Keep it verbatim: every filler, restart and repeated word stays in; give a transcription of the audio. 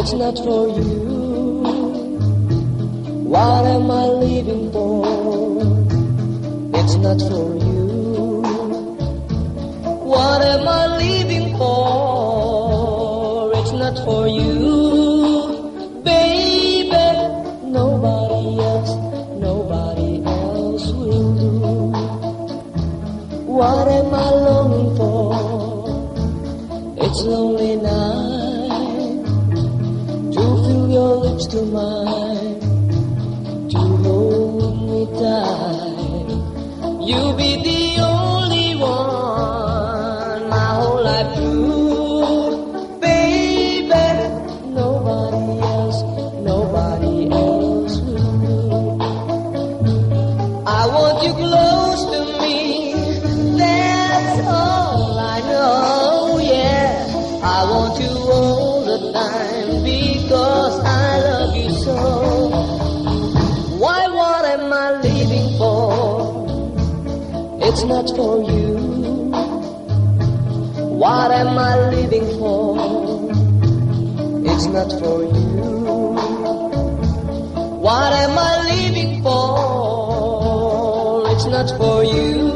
It's not for you. What am I living for? It's not for you. What am I living for? It's not for you, baby. Nobody else, nobody else will do. What am I longing for? It's lonely night to feel your lips to mine, to hold me tight. You'll be the only one my whole life through, baby. Nobody else, nobody else will do. I want you close to me, that's all I know, yeah. I want you all the time because I love you so. Why, what am I living for? It's not for you. What am I living for? It's not for you. What am I living for? It's not for you.